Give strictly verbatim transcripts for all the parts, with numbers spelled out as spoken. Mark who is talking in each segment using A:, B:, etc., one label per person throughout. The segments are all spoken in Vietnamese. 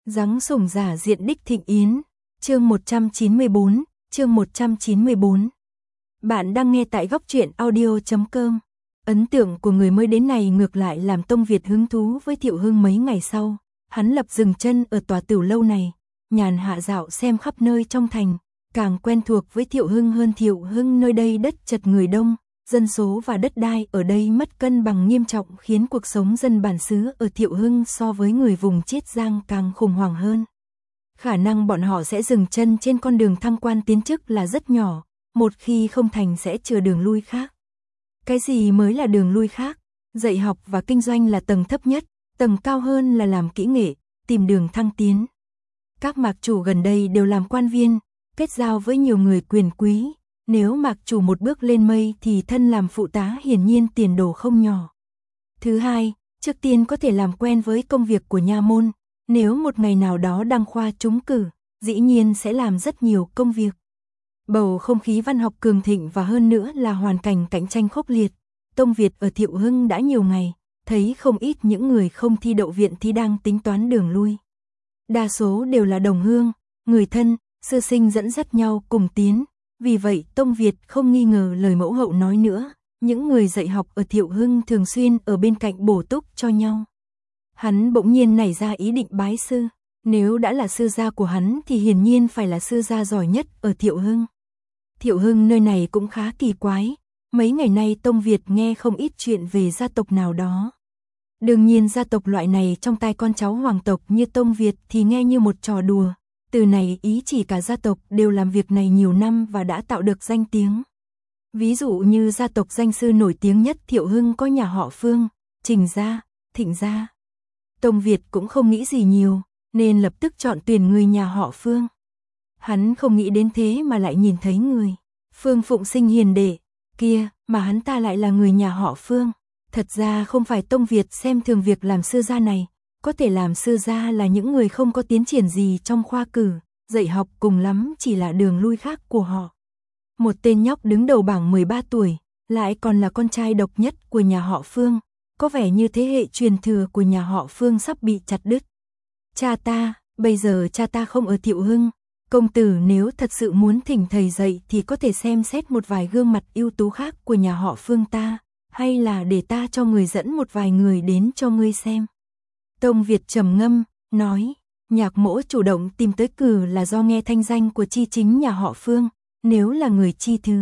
A: Giáng sủng giả diện đích thịnh yến, chương một trăm chín mươi bốn, chương một trăm chín mươi bốn. Bạn đang nghe tại góc truyện audio chấm com. Ấn tượng của người mới đến này ngược lại làm Tông Việt hứng thú với Thiệu Hưng mấy ngày sau. Hắn lập dừng chân ở tòa tiểu lâu này, nhàn hạ dạo xem khắp nơi trong thành, càng quen thuộc với Thiệu Hưng hơn. Thiệu Hưng nơi đây đất chật người đông, dân số và đất đai ở đây mất cân bằng nghiêm trọng, khiến cuộc sống dân bản xứ ở Thiệu Hưng so với người vùng Chiết Giang càng khủng hoảng hơn. Khả năng bọn họ sẽ dừng chân trên con đường thăng quan tiến chức là rất nhỏ, một khi không thành sẽ chừa đường lui khác. Cái gì mới là đường lui khác? Dạy học và kinh doanh là tầng thấp nhất, tầng cao hơn là làm kỹ nghệ, tìm đường thăng tiến. Các mạc chủ gần đây đều làm quan viên, kết giao với nhiều người quyền quý. Nếu mạc chủ một bước lên mây thì thân làm phụ tá hiển nhiên tiền đồ không nhỏ. Thứ hai, trước tiên có thể làm quen với công việc của nha môn. Nếu một ngày nào đó đăng khoa trúng cử, dĩ nhiên sẽ làm rất nhiều công việc. Bầu không khí văn học cường thịnh và hơn nữa là hoàn cảnh cạnh tranh khốc liệt. Tông Việt ở Thiệu Hưng đã nhiều ngày, thấy không ít những người không thi đậu viện thì đang tính toán đường lui. Đa số đều là đồng hương, người thân, sư sinh dẫn dắt nhau cùng tiến. Vì vậy Tông Việt không nghi ngờ lời mẫu hậu nói nữa, những người dạy học ở Thiệu Hưng thường xuyên ở bên cạnh bổ túc cho nhau. Hắn bỗng nhiên nảy ra ý định bái sư, nếu đã là sư gia của hắn thì hiển nhiên phải là sư gia giỏi nhất ở Thiệu Hưng. Thiệu Hưng nơi này cũng khá kỳ quái, mấy ngày nay Tông Việt nghe không ít chuyện về gia tộc nào đó. Đương nhiên gia tộc loại này trong tai con cháu hoàng tộc như Tông Việt thì nghe như một trò đùa. Từ này ý chỉ cả gia tộc đều làm việc này nhiều năm và đã tạo được danh tiếng. Ví dụ như gia tộc danh sư nổi tiếng nhất Thiệu Hưng có nhà họ Phương, Trình gia, Thịnh gia. Tông Việt cũng không nghĩ gì nhiều, nên lập tức chọn tuyển người nhà họ Phương. Hắn không nghĩ đến thế mà lại nhìn thấy người Phương Phụng Sinh hiền đệ kia, mà hắn ta lại là người nhà họ Phương. Thật ra không phải Tông Việt xem thường việc làm sư gia này. Có thể làm sư gia là những người không có tiến triển gì trong khoa cử, dạy học cùng lắm chỉ là đường lui khác của họ. Một tên nhóc đứng đầu bảng mười ba tuổi, lại còn là con trai độc nhất của nhà họ Phương, có vẻ như thế hệ truyền thừa của nhà họ Phương sắp bị chặt đứt. Cha ta, bây giờ cha ta không ở Thiệu Hưng, công tử nếu thật sự muốn thỉnh thầy dạy thì có thể xem xét một vài gương mặt ưu tú khác của nhà họ Phương ta, hay là để ta cho người dẫn một vài người đến cho ngươi xem. Tông Việt trầm ngâm, nói, Nhạc Mỗ chủ động tìm tới cử là do nghe thanh danh của chi chính nhà họ Phương, nếu là người chi thứ.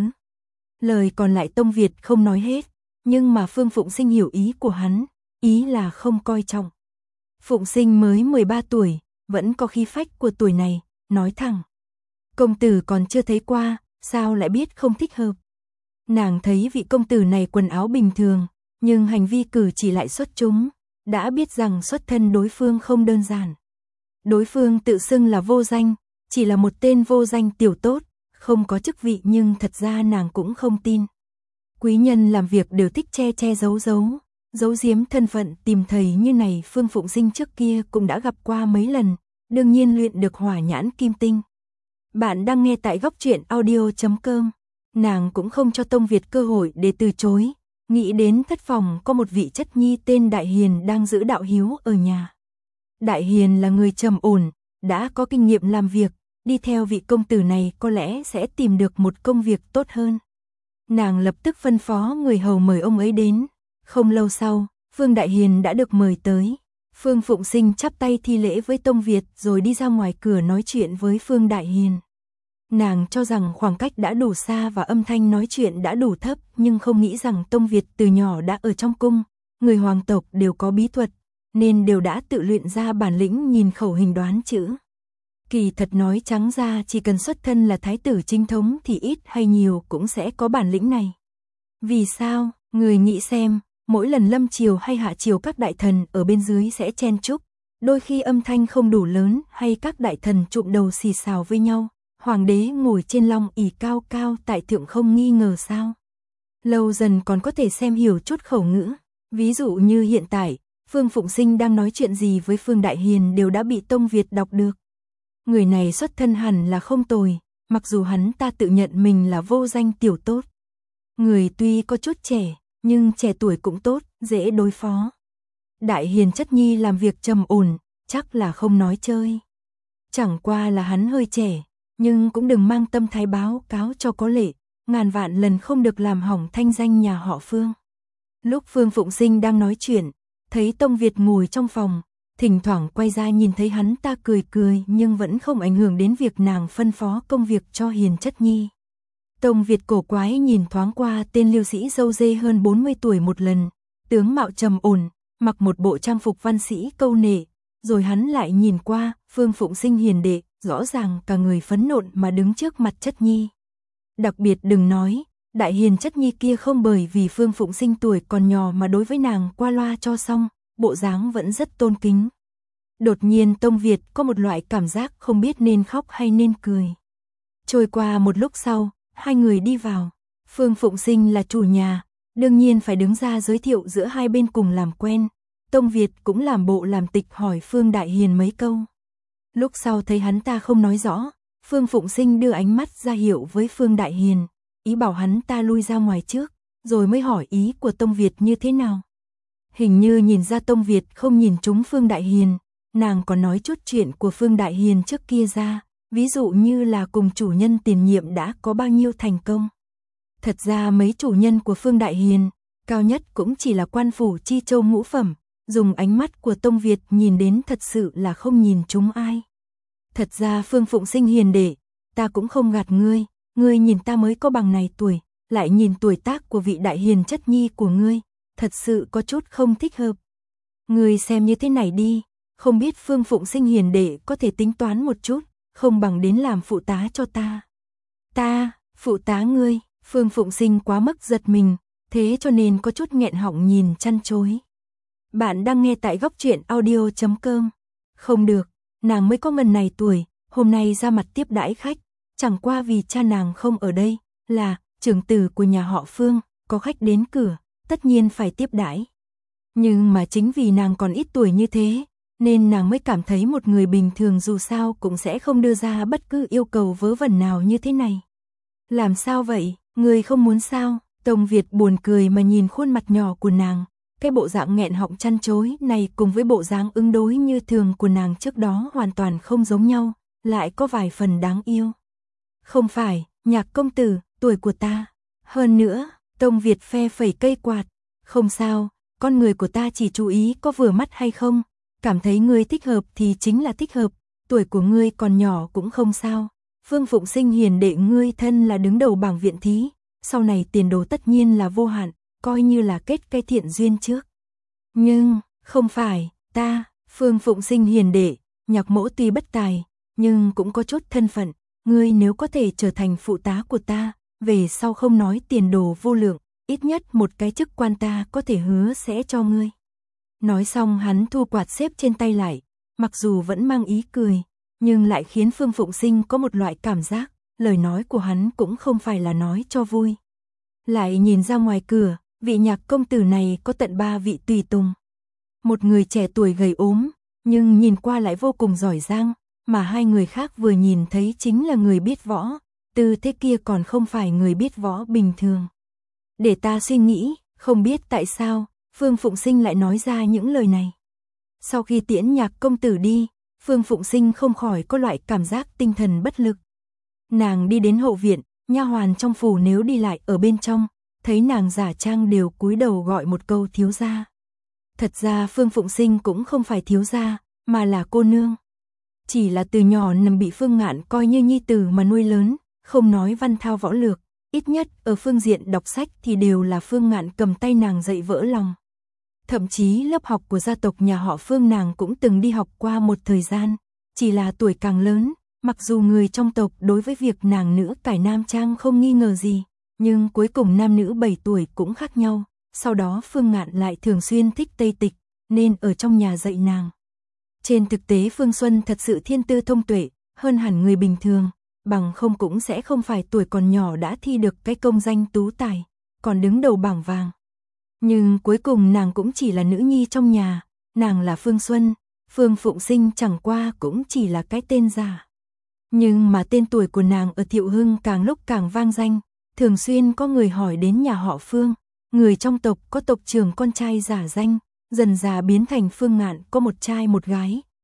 A: Lời còn lại Tông Việt không nói hết, nhưng mà Phương Phụng Sinh hiểu ý của hắn, ý là không coi trọng. Phụng Sinh mới mười ba tuổi, vẫn có khí phách của tuổi này, nói thẳng. Công tử còn chưa thấy qua, sao lại biết không thích hợp. Nàng thấy vị công tử này quần áo bình thường, nhưng hành vi cử chỉ lại xuất chúng. Đã biết rằng xuất thân đối phương không đơn giản. Đối phương tự xưng là vô danh, chỉ là một tên vô danh tiểu tốt, không có chức vị, nhưng thật ra nàng cũng không tin. Quý nhân làm việc đều thích che che giấu giấu, giấu giếm thân phận. Tìm thầy như này Phương Phụng Sinh trước kia cũng đã gặp qua mấy lần, đương nhiên luyện được hỏa nhãn kim tinh. Bạn đang nghe tại góc truyện audio chấm com. Nàng cũng không cho Tông Việt cơ hội để từ chối. Nghĩ đến thất phòng có một vị chất nhi tên Đại Hiền đang giữ đạo hiếu ở nhà. Đại Hiền là người trầm ổn, đã có kinh nghiệm làm việc, đi theo vị công tử này có lẽ sẽ tìm được một công việc tốt hơn. Nàng lập tức phân phó người hầu mời ông ấy đến. Không lâu sau, Phương Đại Hiền đã được mời tới. Phương Phụng Sinh chắp tay thi lễ với Tông Việt rồi đi ra ngoài cửa nói chuyện với Phương Đại Hiền. Nàng cho rằng khoảng cách đã đủ xa và âm thanh nói chuyện đã đủ thấp, nhưng không nghĩ rằng Tông Việt từ nhỏ đã ở trong cung, người hoàng tộc đều có bí thuật, nên đều đã tự luyện ra bản lĩnh nhìn khẩu hình đoán chữ. Kỳ thật nói trắng ra chỉ cần xuất thân là thái tử chính thống thì ít hay nhiều cũng sẽ có bản lĩnh này. Vì sao? Người nghĩ xem, mỗi lần lâm triều hay hạ triều các đại thần ở bên dưới sẽ chen chúc, đôi khi âm thanh không đủ lớn hay các đại thần trụm đầu xì xào với nhau. Hoàng đế ngồi trên long ỷ cao cao tại thượng không nghi ngờ sao. Lâu dần còn có thể xem hiểu chút khẩu ngữ. Ví dụ như hiện tại, Phương Phụng Sinh đang nói chuyện gì với Phương Đại Hiền đều đã bị Tông Việt đọc được. Người này xuất thân hẳn là không tồi, mặc dù hắn ta tự nhận mình là vô danh tiểu tốt. Người tuy có chút trẻ, nhưng trẻ tuổi cũng tốt, dễ đối phó. Đại Hiền chất nhi làm việc trầm ổn, chắc là không nói chơi. Chẳng qua là hắn hơi trẻ, nhưng cũng đừng mang tâm thái báo cáo cho có lệ, ngàn vạn lần không được làm hỏng thanh danh nhà họ Phương. Lúc Phương Phụng Sinh đang nói chuyện, thấy Tông Việt ngồi trong phòng, thỉnh thoảng quay ra nhìn thấy hắn ta cười cười nhưng vẫn không ảnh hưởng đến việc nàng phân phó công việc cho Hiền Chất Nhi. Tông Việt cổ quái nhìn thoáng qua tên liêu sĩ râu dê hơn bốn mươi tuổi một lần, tướng mạo trầm ổn, mặc một bộ trang phục văn sĩ câu nệ, rồi hắn lại nhìn qua Phương Phụng Sinh hiền đệ, rõ ràng cả người phấn nộn mà đứng trước mặt Chất Nhi. Đặc biệt đừng nói, đại hiền Chất Nhi kia không bởi vì Phương Phụng Sinh tuổi còn nhỏ mà đối với nàng qua loa cho xong, bộ dáng vẫn rất tôn kính. Đột nhiên Tông Việt có một loại cảm giác không biết nên khóc hay nên cười. Trôi qua một lúc sau, hai người đi vào. Phương Phụng Sinh là chủ nhà, đương nhiên phải đứng ra giới thiệu giữa hai bên cùng làm quen. Tông Việt cũng làm bộ làm tịch hỏi Phương Đại Hiền mấy câu. Lúc sau thấy hắn ta không nói rõ, Phương Phụng Sinh đưa ánh mắt ra hiệu với Phương Đại Hiền, ý bảo hắn ta lui ra ngoài trước, rồi mới hỏi ý của Tông Việt như thế nào. Hình như nhìn ra Tông Việt không nhìn trúng Phương Đại Hiền, nàng còn nói chút chuyện của Phương Đại Hiền trước kia ra, ví dụ như là cùng chủ nhân tiền nhiệm đã có bao nhiêu thành công. Thật ra mấy chủ nhân của Phương Đại Hiền, cao nhất cũng chỉ là quan phủ chi châu ngũ phẩm, dùng ánh mắt của Tông Việt nhìn đến thật sự là không nhìn trúng ai. Thật ra Phương Phụng Sinh hiền đệ, ta cũng không gạt ngươi, ngươi nhìn ta mới có bằng này tuổi, lại nhìn tuổi tác của vị đại hiền Chất Nhi của ngươi, thật sự có chút không thích hợp. Ngươi xem như thế này đi, không biết Phương Phụng Sinh hiền đệ có thể tính toán một chút, không bằng đến làm phụ tá cho ta. Ta, phụ tá ngươi, Phương Phụng Sinh quá mức giật mình, thế cho nên có chút nghẹn họng nhìn chăn chối. Bạn đang nghe tại góc truyện audio chấm com. Không được, nàng mới có ngần này tuổi, hôm nay ra mặt tiếp đãi khách, chẳng qua vì cha nàng không ở đây, là trưởng tử của nhà họ Phương, có khách đến cửa, tất nhiên phải tiếp đãi. Nhưng mà chính vì nàng còn ít tuổi như thế, nên nàng mới cảm thấy một người bình thường dù sao cũng sẽ không đưa ra bất cứ yêu cầu vớ vẩn nào như thế này. Làm sao vậy, người không muốn sao? Tông Việt buồn cười mà nhìn khuôn mặt nhỏ của nàng, cái bộ dạng nghẹn họng chăn chối này cùng với bộ dáng ứng đối như thường của nàng trước đó hoàn toàn không giống nhau, lại có vài phần đáng yêu. Không phải, Nhạc công tử, tuổi của ta. Hơn nữa, Tông Việt phe phẩy cây quạt, không sao, con người của ta chỉ chú ý có vừa mắt hay không, cảm thấy ngươi thích hợp thì chính là thích hợp, tuổi của ngươi còn nhỏ cũng không sao. Phương Phụng Sinh hiền đệ ngươi thân là đứng đầu bảng viện thí, sau này tiền đồ tất nhiên là vô hạn, coi như là kết cái thiện duyên trước. Nhưng, không phải, ta, Phương Phụng Sinh hiền đệ, Nhạc mỗ tuy bất tài, nhưng cũng có chút thân phận, ngươi nếu có thể trở thành phụ tá của ta, về sau không nói tiền đồ vô lượng, ít nhất một cái chức quan ta có thể hứa sẽ cho ngươi. Nói xong hắn thu quạt xếp trên tay lại, mặc dù vẫn mang ý cười, nhưng lại khiến Phương Phụng Sinh có một loại cảm giác, lời nói của hắn cũng không phải là nói cho vui. Lại nhìn ra ngoài cửa, vị Nhạc công tử này có tận ba vị tùy tùng. Một người trẻ tuổi gầy ốm, nhưng nhìn qua lại vô cùng giỏi giang, mà hai người khác vừa nhìn thấy chính là người biết võ, từ thế kia còn không phải người biết võ bình thường. Để ta suy nghĩ, không biết tại sao, Phương Phụng Sinh lại nói ra những lời này. Sau khi tiễn Nhạc công tử đi, Phương Phụng Sinh không khỏi có loại cảm giác tinh thần bất lực. Nàng đi đến hậu viện, nha hoàn trong phủ nếu đi lại ở bên trong, thấy nàng giả trang đều cúi đầu gọi một câu thiếu gia. Thật ra Phương Phụng Sinh cũng không phải thiếu gia, mà là cô nương. Chỉ là từ nhỏ nằm bị Phương Ngạn coi như nhi tử mà nuôi lớn, không nói văn thao võ lược, ít nhất ở phương diện đọc sách thì đều là Phương Ngạn cầm tay nàng dạy vỡ lòng. Thậm chí lớp học của gia tộc nhà họ Phương nàng cũng từng đi học qua một thời gian, chỉ là tuổi càng lớn, mặc dù người trong tộc đối với việc nàng nữ cải nam trang không nghi ngờ gì, nhưng cuối cùng nam nữ bảy tuổi cũng khác nhau, sau đó Phương Ngạn lại thường xuyên thích Tây Tịch, nên ở trong nhà dạy nàng. Trên thực tế Phương Xuân thật sự thiên tư thông tuệ, hơn hẳn người bình thường, bằng không cũng sẽ không phải tuổi còn nhỏ đã thi được cái công danh tú tài, còn đứng đầu bảng vàng. Nhưng cuối cùng nàng cũng chỉ là nữ nhi trong nhà, nàng là Phương Xuân, Phương Phụng Sinh chẳng qua cũng chỉ là cái tên giả. Nhưng mà tên tuổi của nàng ở Thiệu Hưng càng lúc càng vang danh, thường xuyên có người hỏi đến nhà họ Phương, người trong tộc có tộc trưởng con trai giả danh, dần dà biến thành Phương Ngạn có một trai một gái,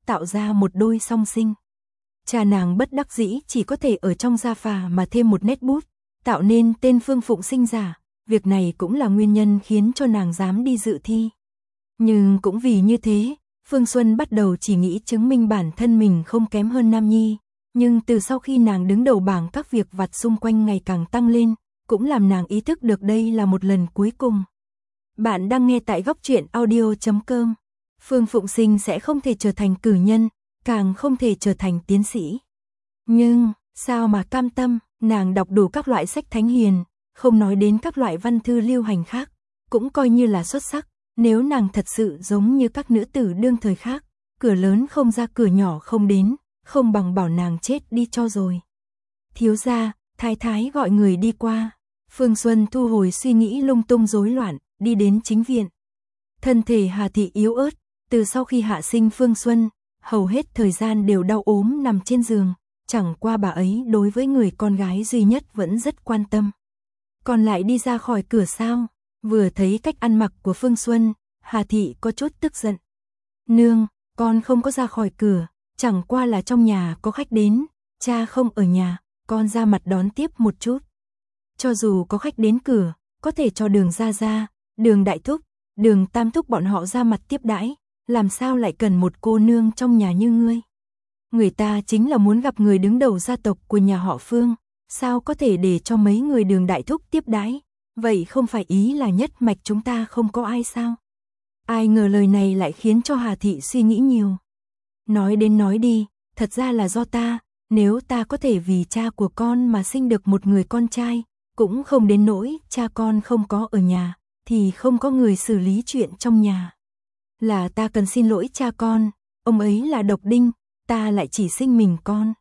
A: tạo ra một đôi song sinh. Cha nàng bất đắc dĩ chỉ có thể ở trong gia phả mà thêm một nét bút, tạo nên tên Phương Phụng Sinh giả, việc này cũng là nguyên nhân khiến cho nàng dám đi dự thi. Nhưng cũng vì như thế, Phương Xuân bắt đầu chỉ nghĩ chứng minh bản thân mình không kém hơn Nam Nhi, nhưng từ sau khi nàng đứng đầu bảng các việc vặt xung quanh ngày càng tăng lên, cũng làm nàng ý thức được đây là một lần cuối cùng. Bạn đang nghe tại góc truyện audio chấm com. Phương Phụng Sinh sẽ không thể trở thành cử nhân, càng không thể trở thành tiến sĩ. Nhưng, sao mà cam tâm, nàng đọc đủ các loại sách thánh hiền, không nói đến các loại văn thư lưu hành khác, cũng coi như là xuất sắc. Nếu nàng thật sự giống như các nữ tử đương thời khác, cửa lớn không ra cửa nhỏ không đến, không bằng bảo nàng chết đi cho rồi. Thiếu gia, thái thái gọi người đi qua. Phương Xuân thu hồi suy nghĩ lung tung rối loạn, đi đến chính viện. Thân thể Hà Thị yếu ớt, từ sau khi hạ sinh Phương Xuân, hầu hết thời gian đều đau ốm nằm trên giường, chẳng qua bà ấy đối với người con gái duy nhất vẫn rất quan tâm. Còn lại đi ra khỏi cửa sao? Vừa thấy cách ăn mặc của Phương Xuân, Hà Thị có chút tức giận. Nương, con không có ra khỏi cửa, chẳng qua là trong nhà có khách đến, cha không ở nhà, con ra mặt đón tiếp một chút. Cho dù có khách đến cửa, có thể cho Đường gia gia, Đường đại thúc, Đường tam thúc bọn họ ra mặt tiếp đãi, làm sao lại cần một cô nương trong nhà như ngươi? Người ta chính là muốn gặp người đứng đầu gia tộc của nhà họ Phương, sao có thể để cho mấy người Đường đại thúc tiếp đãi? Vậy không phải ý là nhất mạch chúng ta không có ai sao? Ai ngờ lời này lại khiến cho Hà Thị suy nghĩ nhiều. Nói đến nói đi, thật ra là do ta, nếu ta có thể vì cha của con mà sinh được một người con trai, cũng không đến nỗi cha con không có ở nhà, thì không có người xử lý chuyện trong nhà. Là ta cần xin lỗi cha con, ông ấy là độc đinh, ta lại chỉ sinh mình con.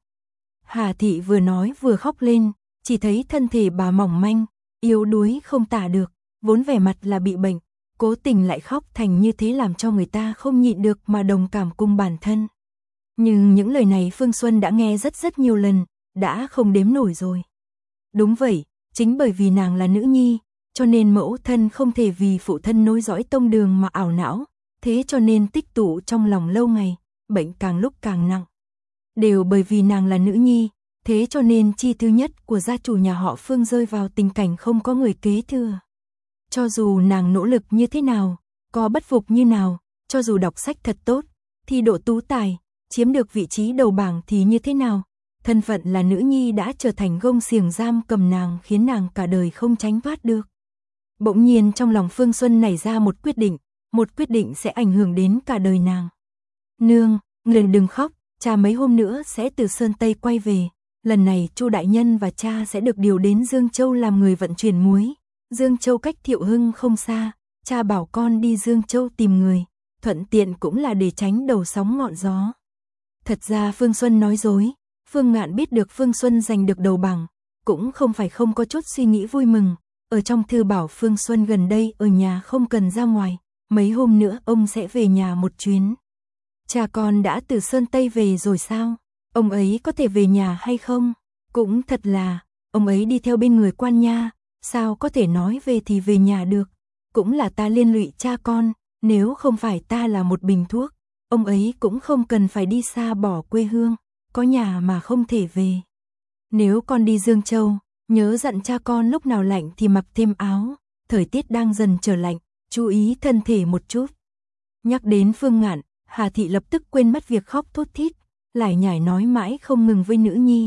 A: Hà Thị vừa nói vừa khóc lên, chỉ thấy thân thể bà mỏng manh, yếu đuối không tả được, vốn vẻ mặt là bị bệnh, cố tình lại khóc thành như thế làm cho người ta không nhịn được mà đồng cảm cùng bản thân. Nhưng những lời này Phương Xuân đã nghe rất rất nhiều lần, đã không đếm nổi rồi. Đúng vậy, chính bởi vì nàng là nữ nhi, cho nên mẫu thân không thể vì phụ thân nối dõi tông Đường mà ảo não, thế cho nên tích tụ trong lòng lâu ngày, bệnh càng lúc càng nặng. Đều bởi vì nàng là nữ nhi, thế cho nên chi thứ nhất của gia chủ nhà họ Phương rơi vào tình cảnh không có người kế thừa. Cho dù nàng nỗ lực như thế nào, có bất phục như nào, cho dù đọc sách thật tốt, thi đỗ tú tài, chiếm được vị trí đầu bảng thì như thế nào, thân phận là nữ nhi đã trở thành gông xiềng giam cầm nàng khiến nàng cả đời không tránh thoát được. Bỗng nhiên trong lòng Phương Xuân nảy ra một quyết định, một quyết định sẽ ảnh hưởng đến cả đời nàng. Nương, người đừng khóc, cha mấy hôm nữa sẽ từ Sơn Tây quay về. Lần này Chu đại nhân và cha sẽ được điều đến Dương Châu làm người vận chuyển muối. Dương Châu cách Thiệu Hưng không xa, cha bảo con đi Dương Châu tìm người, thuận tiện cũng là để tránh đầu sóng ngọn gió. Thật ra Phương Xuân nói dối, Phương Ngạn biết được Phương Xuân giành được đầu bảng, cũng không phải không có chút suy nghĩ vui mừng, ở trong thư bảo Phương Xuân gần đây ở nhà không cần ra ngoài, mấy hôm nữa ông sẽ về nhà một chuyến. Cha con đã từ Sơn Tây về rồi sao? Ông ấy có thể về nhà hay không? Cũng thật là, ông ấy đi theo bên người quan nha, sao có thể nói về thì về nhà được? Cũng là ta liên lụy cha con, nếu không phải ta là một bình thuốc, ông ấy cũng không cần phải đi xa bỏ quê hương, có nhà mà không thể về. Nếu con đi Dương Châu, nhớ dặn cha con lúc nào lạnh thì mặc thêm áo, thời tiết đang dần trở lạnh, chú ý thân thể một chút. Nhắc đến Phương Ngạn, Hà Thị lập tức quên mất việc khóc thút thít, lải nhải nói mãi không ngừng với nữ nhi.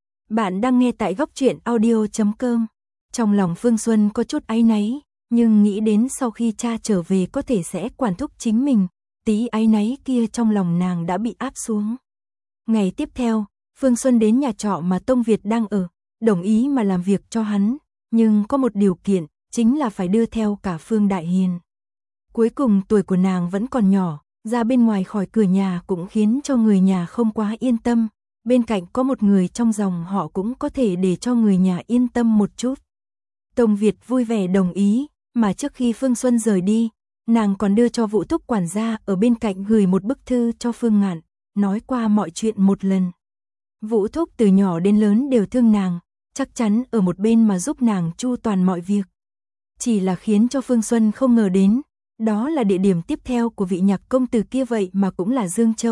A: Bạn đang nghe tại góc truyện audio chấm com. Trong lòng Phương Xuân có chút áy náy, nhưng nghĩ đến sau khi cha trở về có thể sẽ quản thúc chính mình, tí áy náy kia trong lòng nàng đã bị áp xuống. Ngày tiếp theo, Phương Xuân đến nhà trọ mà Tông Việt đang ở, đồng ý mà làm việc cho hắn, nhưng có một điều kiện, chính là phải đưa theo cả Phương Đại Hiền. Cuối cùng tuổi của nàng vẫn còn nhỏ, ra bên ngoài khỏi cửa nhà cũng khiến cho người nhà không quá yên tâm, bên cạnh có một người trong dòng họ cũng có thể để cho người nhà yên tâm một chút. Tông Việt vui vẻ đồng ý, mà trước khi Phương Xuân rời đi, nàng còn đưa cho Vũ Thúc quản gia ở bên cạnh gửi một bức thư cho Phương Ngạn, nói qua mọi chuyện một lần. Vũ Thúc từ nhỏ đến lớn đều thương nàng, chắc chắn ở một bên mà giúp nàng chu toàn mọi việc. Chỉ là khiến cho Phương Xuân không ngờ đến, đó là địa điểm tiếp theo của vị nhạc công tử kia vậy mà cũng là Dương Châu,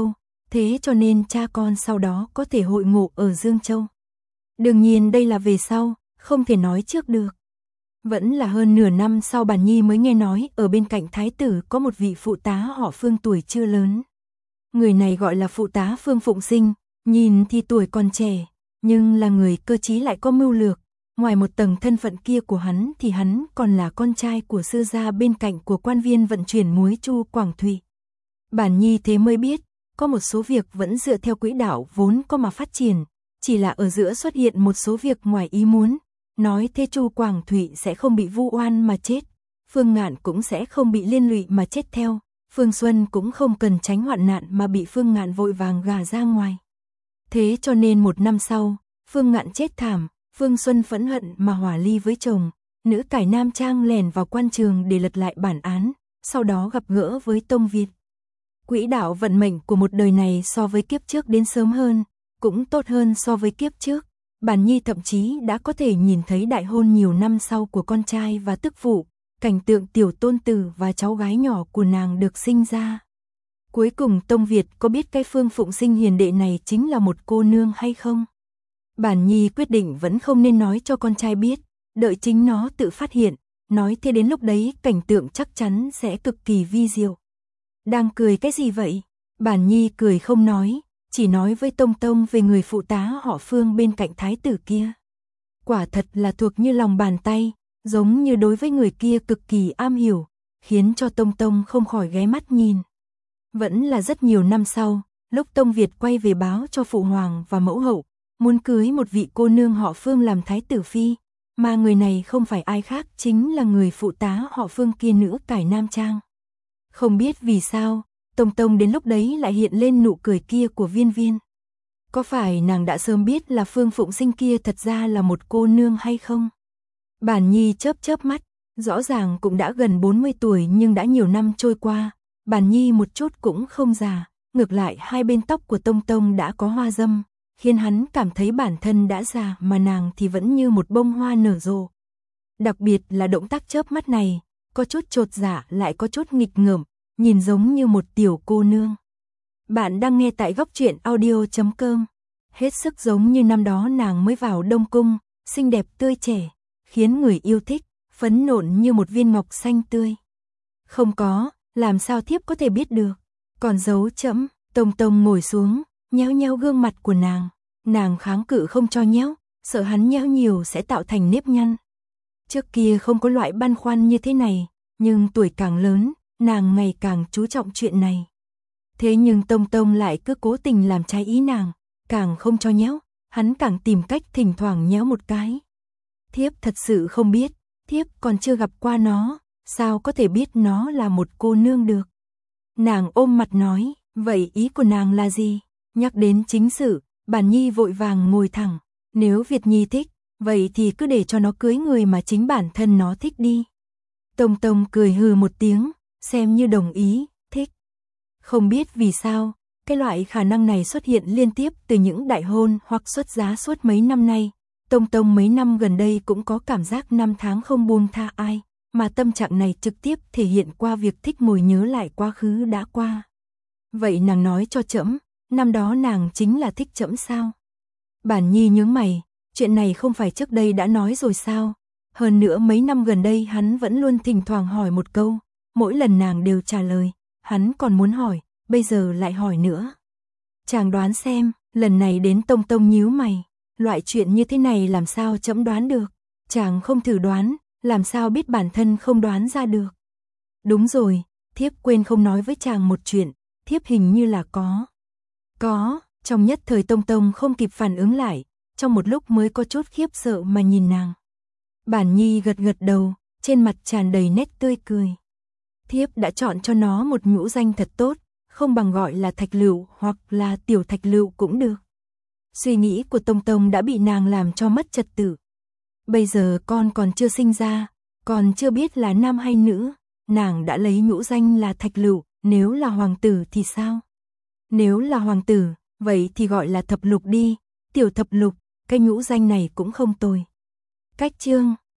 A: thế cho nên cha con sau đó có thể hội ngộ ở Dương Châu. Đương nhiên đây là về sau, không thể nói trước được. Vẫn là hơn nửa năm sau Bản Nhi mới nghe nói ở bên cạnh thái tử có một vị phụ tá họ Phương tuổi chưa lớn. Người này gọi là phụ tá Phương Phụng Sinh, nhìn thì tuổi còn trẻ, nhưng là người cơ trí lại có mưu lược. Ngoài một tầng thân phận kia của hắn thì hắn còn là con trai của sư gia bên cạnh của quan viên vận chuyển muối Chu Quảng Thụy. Bản Nhi thế mới biết, có một số việc vẫn dựa theo quỹ đạo vốn có mà phát triển, chỉ là ở giữa xuất hiện một số việc ngoài ý muốn. Nói thế Chu Quảng Thụy sẽ không bị vu oan mà chết, Phương Ngạn cũng sẽ không bị liên lụy mà chết theo, Phương Xuân cũng không cần tránh hoạn nạn mà bị Phương Ngạn vội vàng gả ra ngoài. Thế cho nên một năm sau, Phương Ngạn chết thảm, Phương Xuân phẫn hận mà hòa ly với chồng, nữ cải nam trang lèn vào quan trường để lật lại bản án, sau đó gặp gỡ với Tông Việt. Quỹ đạo vận mệnh của một đời này so với kiếp trước đến sớm hơn, cũng tốt hơn so với kiếp trước. Bản Nhi thậm chí đã có thể nhìn thấy đại hôn nhiều năm sau của con trai và tức phụ, cảnh tượng tiểu tôn tử và cháu gái nhỏ của nàng được sinh ra. Cuối cùng Tông Việt có biết cái Phương Phụng Sinh hiền đệ này chính là một cô nương hay không? Bản Nhi quyết định vẫn không nên nói cho con trai biết, đợi chính nó tự phát hiện, nói thế đến lúc đấy cảnh tượng chắc chắn sẽ cực kỳ vi diệu. Đang cười cái gì vậy? Bản Nhi cười không nói, chỉ nói với Tông Tông về người phụ tá họ Phương bên cạnh thái tử kia. Quả thật là thuộc như lòng bàn tay, giống như đối với người kia cực kỳ am hiểu, khiến cho Tông Tông không khỏi ghé mắt nhìn. Vẫn là rất nhiều năm sau, lúc Tông Việt quay về báo cho phụ hoàng và mẫu hậu, muốn cưới một vị cô nương họ Phương làm thái tử phi, mà người này không phải ai khác chính là người phụ tá họ Phương kia nữ cải nam trang. Không biết vì sao, Tông Tông đến lúc đấy lại hiện lên nụ cười kia của Viên Viên. Có phải nàng đã sớm biết là Phương Phụng Sinh kia thật ra là một cô nương hay không? Bản Nhi chớp chớp mắt, rõ ràng cũng đã gần bốn mươi tuổi nhưng đã nhiều năm trôi qua, Bản Nhi một chút cũng không già, ngược lại hai bên tóc của Tông Tông đã có hoa râm, khiến hắn cảm thấy bản thân đã già mà nàng thì vẫn như một bông hoa nở rộ. Đặc biệt là động tác chớp mắt này, có chút chột dạ lại có chút nghịch ngợm, nhìn giống như một tiểu cô nương. Bạn đang nghe tại góc truyện audio chấm com. Hết sức giống như năm đó nàng mới vào Đông Cung, xinh đẹp tươi trẻ, khiến người yêu thích, phấn nộn như một viên ngọc xanh tươi. Không có, làm sao thiếp có thể biết được? Còn giấu chẫm. Tông Tông ngồi xuống, nhéo nhéo gương mặt của nàng. Nàng kháng cự không cho nhéo, sợ hắn nhéo nhiều sẽ tạo thành nếp nhăn. Trước kia không có loại băn khoăn như thế này, nhưng tuổi càng lớn, nàng ngày càng chú trọng chuyện này. Thế nhưng Tông Tông lại cứ cố tình làm trái ý nàng, càng không cho nhéo, hắn càng tìm cách thỉnh thoảng nhéo một cái. Thiếp thật sự không biết, thiếp còn chưa gặp qua nó, sao có thể biết nó là một cô nương được. Nàng ôm mặt nói, vậy ý của nàng là gì? Nhắc đến chính sự, Bản Nhi vội vàng ngồi thẳng, nếu Việt Nhi thích, vậy thì cứ để cho nó cưới người mà chính bản thân nó thích đi. Tông Tông cười hừ một tiếng, xem như đồng ý, thích. Không biết vì sao, cái loại khả năng này xuất hiện liên tiếp từ những đại hôn hoặc xuất giá suốt mấy năm nay. Tông Tông mấy năm gần đây cũng có cảm giác năm tháng không buông tha ai, mà tâm trạng này trực tiếp thể hiện qua việc thích ngồi nhớ lại quá khứ đã qua. Vậy nàng nói cho trẫm, năm đó nàng chính là thích trẫm sao? Bản Nhi nhướng mày, chuyện này không phải trước đây đã nói rồi sao? Hơn nữa mấy năm gần đây hắn vẫn luôn thỉnh thoảng hỏi một câu, mỗi lần nàng đều trả lời, hắn còn muốn hỏi, bây giờ lại hỏi nữa. Chàng đoán xem, lần này đến Tông Tông nhíu mày, loại chuyện như thế này làm sao trẫm đoán được? Chàng không thử đoán, làm sao biết bản thân không đoán ra được? Đúng rồi, thiếp quên không nói với chàng một chuyện, thiếp hình như là có. Có, trong nhất thời Tông Tông không kịp phản ứng lại, trong một lúc mới có chút khiếp sợ mà nhìn nàng. Bản Nhi gật gật đầu, trên mặt tràn đầy nét tươi cười. Thiếp đã chọn cho nó một nhũ danh thật tốt, không bằng gọi là Thạch Lựu hoặc là Tiểu Thạch Lựu cũng được. Suy nghĩ của Tông Tông đã bị nàng làm cho mất trật tự. Bây giờ con còn chưa sinh ra, còn chưa biết là nam hay nữ, nàng đã lấy nhũ danh là Thạch Lựu, nếu là hoàng tử thì sao? Nếu là hoàng tử, vậy thì gọi là Thập Lục đi, Tiểu Thập Lục, cái nhũ danh này cũng không tồi. Cách chương